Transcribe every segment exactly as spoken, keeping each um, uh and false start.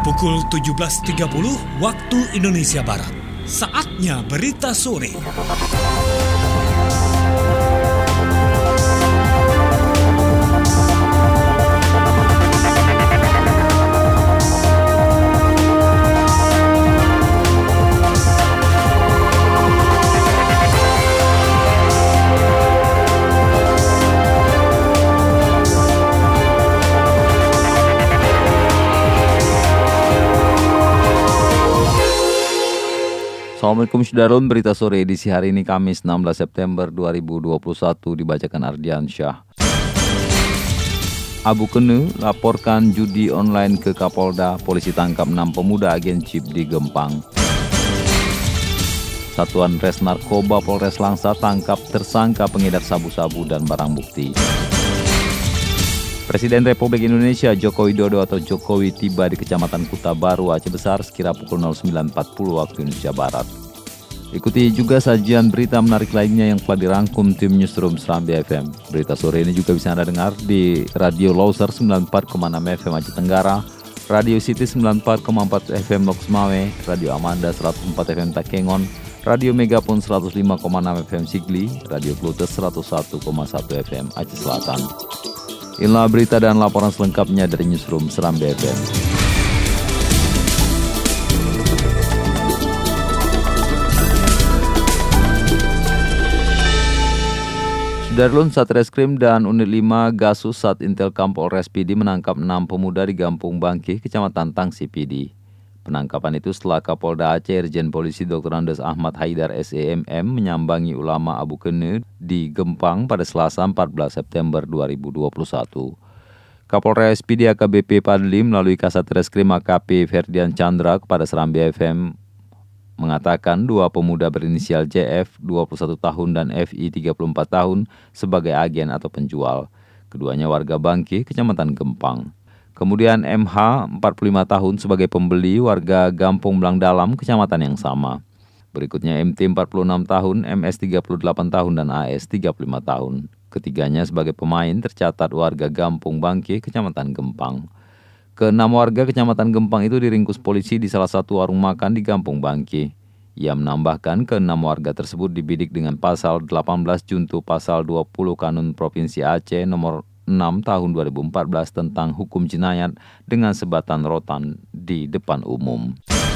Pukul tujuh belas tiga puluh waktu Indonesia Barat. Saatnya berita sore. Assalamualaikum Sudarlun, berita sore edisi hari ini Kamis enam belas September dua ribu dua puluh satu dibacakan Ardian Syah. Abu Kene laporkan judi online ke Kapolda, polisi tangkap enam pemuda agen chip di Gempang. Satuan Res Narkoba Polres Langsa tangkap tersangka pengedar sabu-sabu dan barang bukti. Presiden Republik Indonesia Joko Widodo atau Jokowi tiba di Kecamatan Kuta Baru, Aceh Besar sekira pukul sembilan empat puluh waktu Indonesia Barat. Ikuti juga sajian berita menarik lainnya yang telah dirangkum tim Newsroom Serambi F M. Berita sore ini juga bisa Anda dengar di Radio Loser sembilan puluh empat koma enam F M Aceh Tenggara, Radio City sembilan puluh empat koma empat F M Lok Semawe, Radio Amanda seratus empat F M Takengon, Radio Megapon seratus lima koma enam F M Sigli, Radio Plutus seratus satu koma satu F M Aceh Selatan. Inilah berita dan laporan selengkapnya dari Newsroom Serambi F M. Sudarlun, Satreskrim dan Unit lima Gasus Sat Intelkam Polres P D menangkap enam pemuda di Gampung Bangkih, Kecamatan Tangsi P D. Penangkapan itu setelah Kapolda Aceh Irjen Polisi Doktor Andes Ahmad Haidar S E M M menyambangi ulama Abu Kene di Gempang pada Selasa empat belas September dua ribu dua puluh satu. Kapolres P D A K B P Padli melalui Kasat Reskrim A K P Ferdian Chandra kepada Serambi F M mengatakan dua pemuda berinisial J F dua puluh satu tahun dan F I tiga puluh empat tahun sebagai agen atau penjual. Keduanya warga Bangkih, Kecamatan Gempang. Kemudian M H empat puluh lima tahun sebagai pembeli warga Gampung Belang Dalam, kecamatan yang sama. Berikutnya M T empat puluh enam tahun, M S tiga puluh delapan tahun dan A S tiga puluh lima tahun. Ketiganya sebagai pemain tercatat warga Gampung Bangkih, Kecamatan Gempang. Keenam warga Kecamatan Gempang itu diringkus polisi di salah satu warung makan di Gampung Bangkih. Ia menambahkan keenam warga tersebut dibidik dengan pasal delapan belas junto pasal dua puluh Kanun Provinsi Aceh nomor enam tahun dua ribu empat belas tentang hukum jinayat dengan sebatan rotan di depan umum.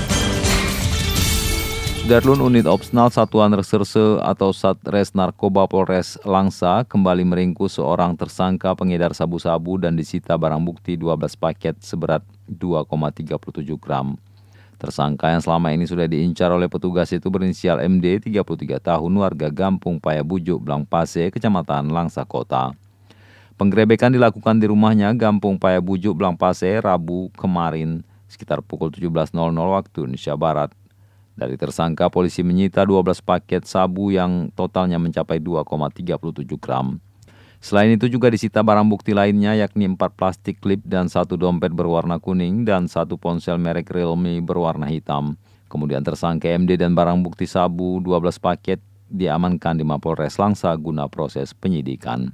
Sudarlun, Unit Opsional Satuan Reserse atau Satres Narkoba Polres Langsa kembali meringkus seorang tersangka pengedar sabu-sabu dan disita barang bukti dua belas paket seberat dua koma tiga tujuh gram. Tersangka yang selama ini sudah diincar oleh petugas itu berinisial M D, tiga puluh tiga tahun, warga Gampung Payabujuk, Blangpase, Kecamatan Langsa Kota. Penggerebekan dilakukan di rumahnya Gampung Payabujuk, Blangpase, Rabu kemarin sekitar pukul tujuh belas waktu Indonesia Barat. Dari tersangka, polisi menyita dua belas paket sabu yang totalnya mencapai dua koma tiga tujuh gram. Selain itu juga disita barang bukti lainnya yakni empat plastik klip dan satu dompet berwarna kuning dan satu ponsel merek Realme berwarna hitam. Kemudian tersangka M D dan barang bukti sabu dua belas paket diamankan di Mapolres Langsa guna proses penyidikan.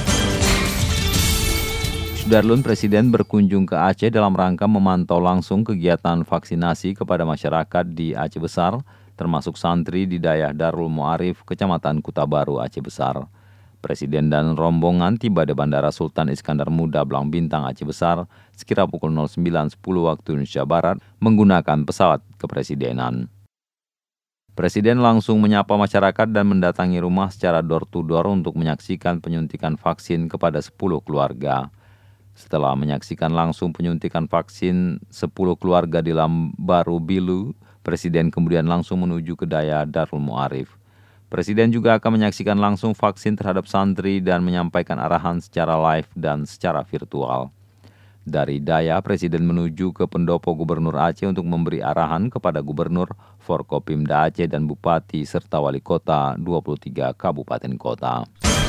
Sudarlun, Presiden berkunjung ke Aceh dalam rangka memantau langsung kegiatan vaksinasi kepada masyarakat di Aceh Besar, termasuk santri di Dayah Darul Muarif, Kecamatan Kuta Baru, Aceh Besar. Presiden dan rombongan tiba di Bandara Sultan Iskandar Muda, Belang Bintang, Aceh Besar, sekira pukul sembilan sepuluh waktu Indonesia Barat, menggunakan pesawat kepresidenan. Presiden langsung menyapa masyarakat dan mendatangi rumah secara door-to-door untuk menyaksikan penyuntikan vaksin kepada sepuluh keluarga. Setelah menyaksikan langsung penyuntikan vaksin sepuluh keluarga di Lambaru Bilu, Presiden kemudian langsung menuju ke Dayah Darul Muarif. Presiden juga akan menyaksikan langsung vaksin terhadap santri dan menyampaikan arahan secara live dan secara virtual. Dari Dayah, Presiden menuju ke pendopo Gubernur Aceh untuk memberi arahan kepada Gubernur, Forkopimda Aceh dan Bupati serta Wali Kota dua puluh tiga Kabupaten Kota.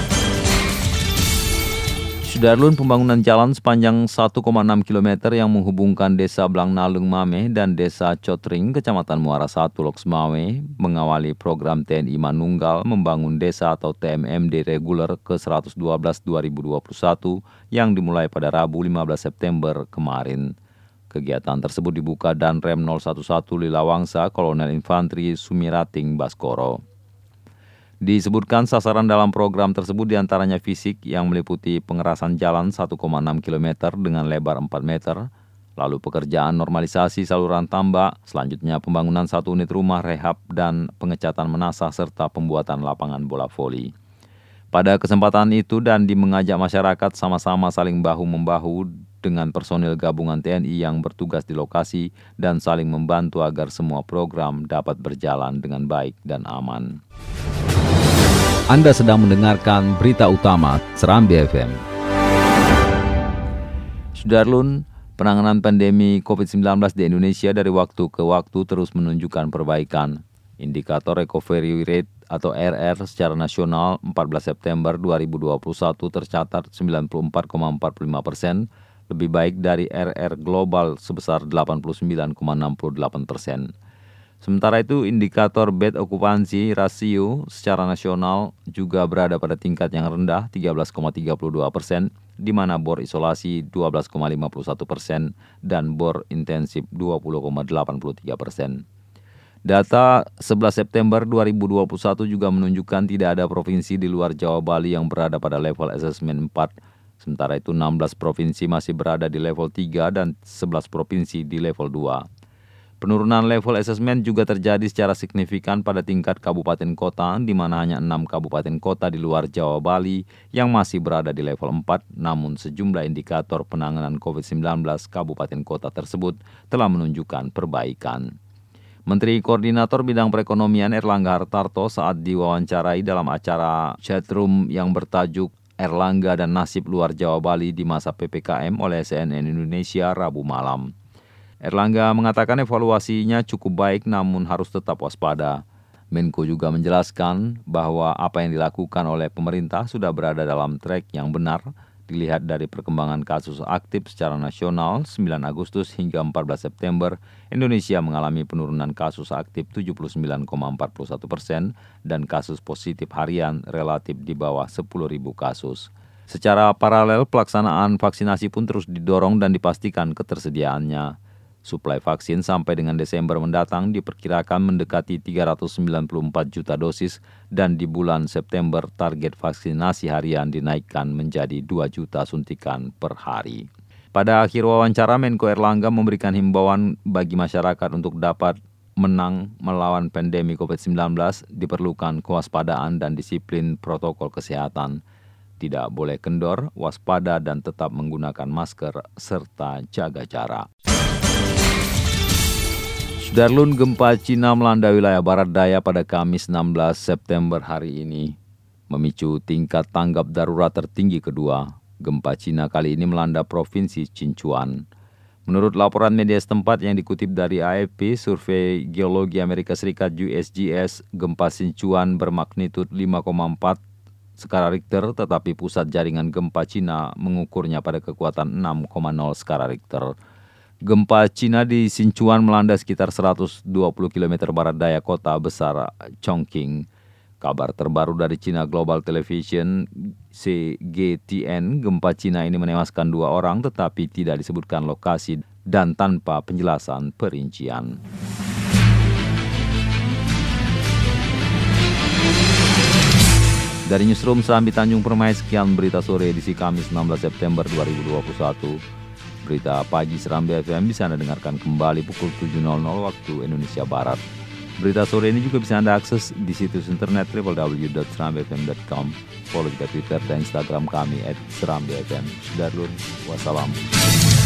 Sudarlun, pembangunan jalan sepanjang satu koma enam kilometer yang menghubungkan Desa Belang Nalung Mameh dan Desa Cotring, Kecamatan Muara satu, Lok Semawe, mengawali program T N I Manunggal membangun desa atau T M M D reguler ke seratus dua belas dua ribu dua puluh satu yang dimulai pada Rabu lima belas September kemarin. Kegiatan tersebut dibuka Danrem nol satu satu Lilawangsa Kolonel Infantri Sumirating Baskoro. Disebutkan sasaran dalam program tersebut diantaranya fisik yang meliputi pengerasan jalan satu koma enam kilometer dengan lebar empat meter, lalu pekerjaan normalisasi saluran tambak, selanjutnya pembangunan satu unit rumah rehab dan pengecatan menasah serta pembuatan lapangan bola voli. Pada kesempatan itu Dandi mengajak masyarakat sama-sama saling bahu-membahu dengan personil gabungan T N I yang bertugas di lokasi dan saling membantu agar semua program dapat berjalan dengan baik dan aman. Anda sedang mendengarkan berita utama Serambi F M. Sudarlun, penanganan pandemi covid sembilan belas di Indonesia dari waktu ke waktu terus menunjukkan perbaikan. Indikator recovery rate atau R R secara nasional empat belas September dua ribu dua puluh satu tercatat sembilan puluh empat koma empat puluh lima persen, lebih baik dari R R global sebesar delapan puluh sembilan koma enam puluh delapan persen. Sementara itu, indikator bed occupancy ratio secara nasional juga berada pada tingkat yang rendah tiga belas koma tiga puluh dua persen, di mana bor isolasi dua belas koma lima puluh satu persen dan bor intensif dua puluh koma delapan puluh tiga persen. Data sebelas September dua ribu dua puluh satu juga menunjukkan tidak ada provinsi di luar Jawa Bali yang berada pada level asesmen empat. Sementara itu enam belas provinsi masih berada di level tiga dan sebelas provinsi di level dua. Penurunan level asesmen juga terjadi secara signifikan pada tingkat kabupaten kota, di mana hanya enam kabupaten kota di luar Jawa Bali yang masih berada di level empat, namun sejumlah indikator penanganan covid sembilan belas kabupaten kota tersebut telah menunjukkan perbaikan. Menteri Koordinator Bidang Perekonomian Erlangga Hartarto saat diwawancarai dalam acara chatroom yang bertajuk Erlangga dan Nasib Luar Jawa Bali di masa P P K M oleh C N N Indonesia Rabu malam. Erlangga mengatakan evaluasinya cukup baik namun harus tetap waspada. Menko juga menjelaskan bahwa apa yang dilakukan oleh pemerintah sudah berada dalam track yang benar, dilihat dari perkembangan kasus aktif secara nasional sembilan Agustus hingga empat belas September, Indonesia mengalami penurunan kasus aktif tujuh puluh sembilan koma empat puluh satu persen dan kasus positif harian relatif di bawah sepuluh ribu kasus. Secara paralel, pelaksanaan vaksinasi pun terus didorong dan dipastikan ketersediaannya. Suplai vaksin sampai dengan Desember mendatang diperkirakan mendekati tiga ratus sembilan puluh empat juta dosis dan di bulan September target vaksinasi harian dinaikkan menjadi dua juta suntikan per hari. Pada akhir wawancara, Menko Erlangga memberikan himbauan bagi masyarakat untuk dapat menang melawan pandemi covid sembilan belas, diperlukan kewaspadaan dan disiplin protokol kesehatan. Tidak boleh kendor, waspada dan tetap menggunakan masker serta jaga jarak. Sudarlun, gempa Cina melanda wilayah barat daya pada Kamis enam belas September hari ini, memicu tingkat tanggap darurat tertinggi kedua. Gempa Cina kali ini melanda Provinsi Sichuan. Menurut laporan media setempat yang dikutip dari A F P, Survei Geologi Amerika Serikat U S G S, gempa Sichuan bermagnitud lima koma empat skala Richter, tetapi pusat jaringan gempa Cina mengukurnya pada kekuatan enam koma nol skala Richter. Gempa Cina di Sichuan melanda sekitar seratus dua puluh kilometer barat daya kota besar Chongqing. Kabar terbaru dari China Global Television C G T N, gempa Cina ini menewaskan dua orang tetapi tidak disebutkan lokasi dan tanpa penjelasan perincian. Dari Newsroom Serambi Tanjung Permai, sekian berita sore edisi Kamis enam belas September dua ribu dua puluh satu. Berita pagi Serambi F M bisa Anda dengarkan kembali pukul tujuh waktu Indonesia Barat. Berita sore ini juga bisa Anda akses di situs internet w w w dot serambi f m dot com. Follow juga Twitter dan Instagram kami at serambi f m. Sudarlun, wassalam.